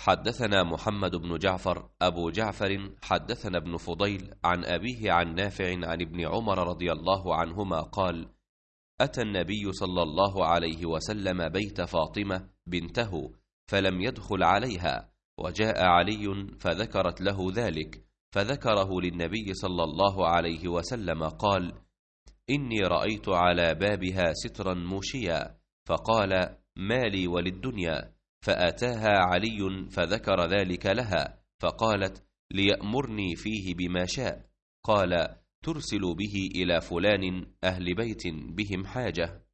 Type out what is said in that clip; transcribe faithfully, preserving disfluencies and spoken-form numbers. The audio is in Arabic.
حدثنا محمد بن جعفر أبو جعفر حدثنا ابن فضيل عن أبيه عن نافع عن ابن عمر رضي الله عنهما قال: أتى النبي صلى الله عليه وسلم بيت فاطمة بنته فلم يدخل عليها، وجاء علي فذكرت له ذلك، فذكره للنبي صلى الله عليه وسلم قال: إني رأيت على بابها سترا موشيا، فقال: ما لي وللدنيا؟ فأتاها علي فذكر ذلك لها، فقالت: ليأمرني فيه بما شاء. قال: ترسل به إلى فلان أهل بيت بهم حاجة.